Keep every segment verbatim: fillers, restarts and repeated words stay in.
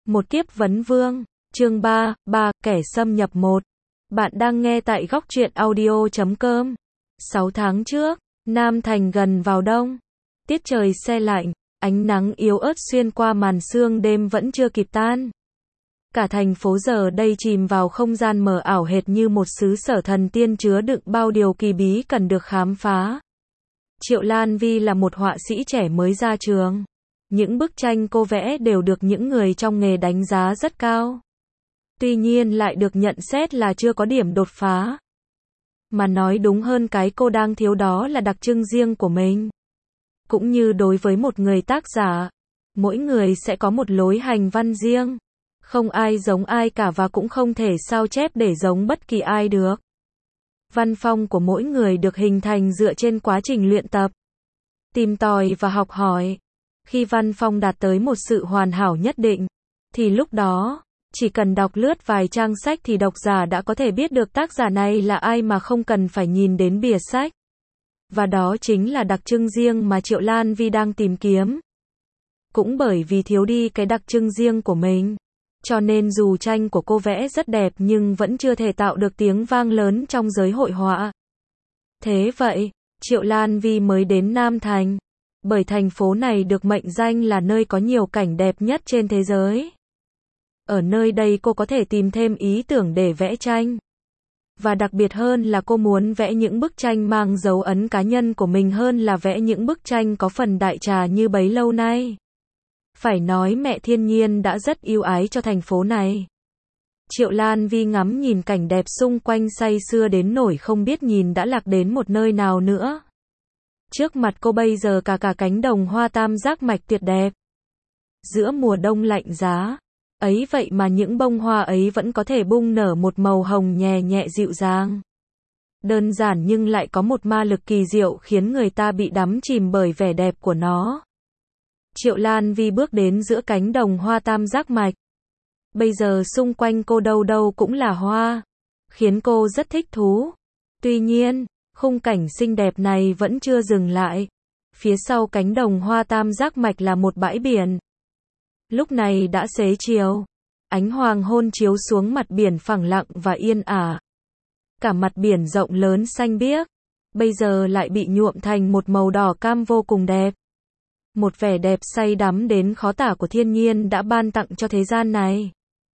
Một kiếp vấn vương, chương ba, ba, kẻ xâm nhập một. Bạn đang nghe tại góc truyện audio chấm com. sáu tháng trước, Nam Thành gần vào đông. Tiết trời se lạnh, ánh nắng yếu ớt xuyên qua màn sương đêm vẫn chưa kịp tan. Cả thành phố giờ đây chìm vào không gian mờ ảo hệt như một xứ sở thần tiên chứa đựng bao điều kỳ bí cần được khám phá. Triệu Lan Vi là một họa sĩ trẻ mới ra trường. Những bức tranh cô vẽ đều được những người trong nghề đánh giá rất cao. Tuy nhiên lại được nhận xét là chưa có điểm đột phá. Mà nói đúng hơn cái cô đang thiếu đó là đặc trưng riêng của mình. Cũng như đối với một người tác giả, mỗi người sẽ có một lối hành văn riêng. Không ai giống ai cả và cũng không thể sao chép để giống bất kỳ ai được. Văn phong của mỗi người được hình thành dựa trên quá trình luyện tập, tìm tòi và học hỏi. Khi văn phong đạt tới một sự hoàn hảo nhất định, thì lúc đó, chỉ cần đọc lướt vài trang sách thì độc giả đã có thể biết được tác giả này là ai mà không cần phải nhìn đến bìa sách. Và đó chính là đặc trưng riêng mà Triệu Lan Vi đang tìm kiếm. Cũng bởi vì thiếu đi cái đặc trưng riêng của mình, cho nên dù tranh của cô vẽ rất đẹp nhưng vẫn chưa thể tạo được tiếng vang lớn trong giới hội họa. Thế vậy, Triệu Lan Vi mới đến Nam Thành. Bởi thành phố này được mệnh danh là nơi có nhiều cảnh đẹp nhất trên thế giới. Ở nơi đây cô có thể tìm thêm ý tưởng để vẽ tranh. Và đặc biệt hơn là cô muốn vẽ những bức tranh mang dấu ấn cá nhân của mình hơn là vẽ những bức tranh có phần đại trà như bấy lâu nay. Phải nói mẹ thiên nhiên đã rất yêu ái cho thành phố này. Triệu Lan Vi ngắm nhìn cảnh đẹp xung quanh say sưa đến nỗi không biết nhìn đã lạc đến một nơi nào nữa. Trước mặt cô bây giờ cả cả cánh đồng hoa tam giác mạch tuyệt đẹp. Giữa mùa đông lạnh giá, ấy vậy mà những bông hoa ấy vẫn có thể bung nở một màu hồng nhẹ nhẹ dịu dàng. Đơn giản nhưng lại có một ma lực kỳ diệu khiến người ta bị đắm chìm bởi vẻ đẹp của nó. Triệu Lan Vi bước đến giữa cánh đồng hoa tam giác mạch. Bây giờ xung quanh cô đâu đâu cũng là hoa, khiến cô rất thích thú. Tuy nhiên, khung cảnh xinh đẹp này vẫn chưa dừng lại. Phía sau cánh đồng hoa tam giác mạch là một bãi biển. Lúc này đã xế chiều. Ánh hoàng hôn chiếu xuống mặt biển phẳng lặng và yên ả. Cả mặt biển rộng lớn xanh biếc, bây giờ lại bị nhuộm thành một màu đỏ cam vô cùng đẹp. Một vẻ đẹp say đắm đến khó tả của thiên nhiên đã ban tặng cho thế gian này.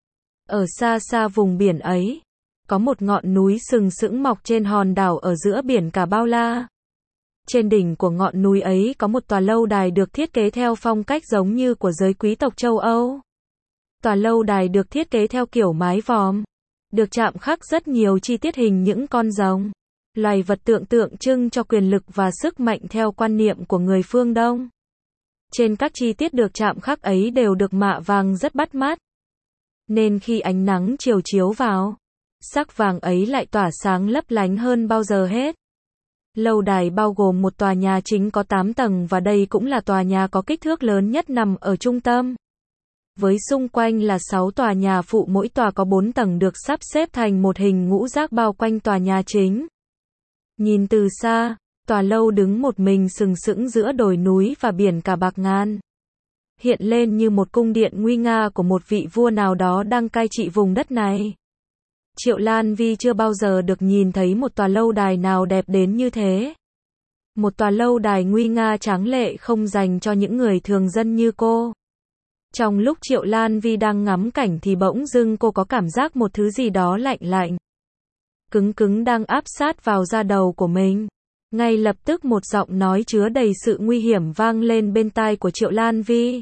Ở xa xa vùng biển ấy, có một ngọn núi sừng sững mọc trên hòn đảo ở giữa biển cả bao la. Trên đỉnh của ngọn núi ấy có một tòa lâu đài được thiết kế theo phong cách giống như của giới quý tộc châu Âu. Tòa lâu đài được thiết kế theo kiểu mái vòm, được chạm khắc rất nhiều chi tiết hình những con rồng, loài vật tượng tượng trưng cho quyền lực và sức mạnh theo quan niệm của người phương Đông. Trên các chi tiết được chạm khắc ấy đều được mạ vàng rất bắt mắt. Nên khi ánh nắng chiều chiếu vào, sắc vàng ấy lại tỏa sáng lấp lánh hơn bao giờ hết. Lâu đài bao gồm một tòa nhà chính có tám tầng và đây cũng là tòa nhà có kích thước lớn nhất nằm ở trung tâm. Với xung quanh là sáu tòa nhà phụ, mỗi tòa có bốn tầng được sắp xếp thành một hình ngũ giác bao quanh tòa nhà chính. Nhìn từ xa, tòa lâu đứng một mình sừng sững giữa đồi núi và biển cả bạc ngàn. Hiện lên như một cung điện nguy nga của một vị vua nào đó đang cai trị vùng đất này. Triệu Lan Vi chưa bao giờ được nhìn thấy một tòa lâu đài nào đẹp đến như thế. Một tòa lâu đài nguy nga tráng lệ không dành cho những người thường dân như cô. Trong lúc Triệu Lan Vi đang ngắm cảnh thì bỗng dưng cô có cảm giác một thứ gì đó lạnh lạnh, cứng cứng đang áp sát vào da đầu của mình. Ngay lập tức một giọng nói chứa đầy sự nguy hiểm vang lên bên tai của Triệu Lan Vi.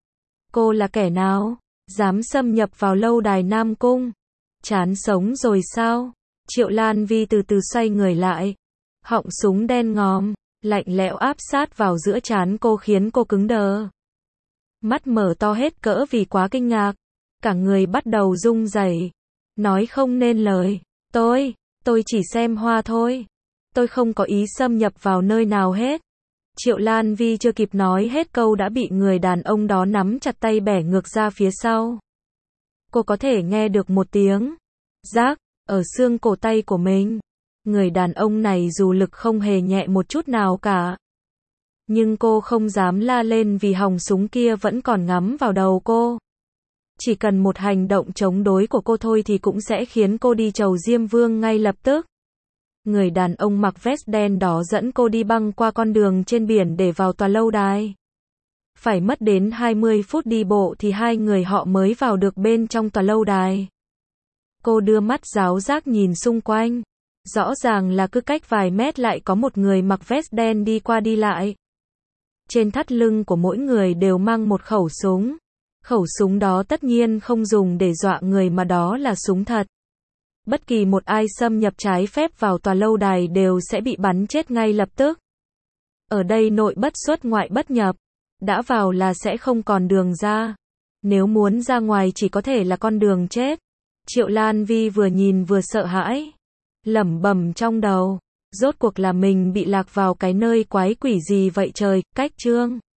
Cô là kẻ nào? Dám xâm nhập vào lâu đài Nam Cung? Chán sống rồi sao? Triệu Lan Vi từ từ xoay người lại. Họng súng đen ngòm, lạnh lẽo áp sát vào giữa trán cô khiến cô cứng đờ. Mắt mở to hết cỡ vì quá kinh ngạc. Cả người bắt đầu run rẩy, nói không nên lời. Tôi, tôi chỉ xem hoa thôi. Tôi không có ý xâm nhập vào nơi nào hết. Triệu Lan Vi chưa kịp nói hết câu đã bị người đàn ông đó nắm chặt tay bẻ ngược ra phía sau. Cô có thể nghe được một tiếng rác ở xương cổ tay của mình. Người đàn ông này dù lực không hề nhẹ một chút nào cả. Nhưng cô không dám la lên vì hòng súng kia vẫn còn ngắm vào đầu cô. Chỉ cần một hành động chống đối của cô thôi thì cũng sẽ khiến cô đi chầu Diêm Vương ngay lập tức. Người đàn ông mặc vest đen đó dẫn cô đi băng qua con đường trên biển để vào tòa lâu đài. Phải mất đến hai mươi phút đi bộ thì hai người họ mới vào được bên trong tòa lâu đài. Cô đưa mắt ráo rác nhìn xung quanh. Rõ ràng là cứ cách vài mét lại có một người mặc vest đen đi qua đi lại. Trên thắt lưng của mỗi người đều mang một khẩu súng. Khẩu súng đó tất nhiên không dùng để dọa người mà đó là súng thật. Bất kỳ một ai xâm nhập trái phép vào tòa lâu đài đều sẽ bị bắn chết ngay lập tức. Ở đây nội bất xuất ngoại bất nhập. Đã vào là sẽ không còn đường ra. Nếu muốn ra ngoài chỉ có thể là con đường chết. Triệu Lan Vi vừa nhìn vừa sợ hãi. Lẩm bẩm trong đầu. Rốt cuộc là mình bị lạc vào cái nơi quái quỷ gì vậy trời, cách chương.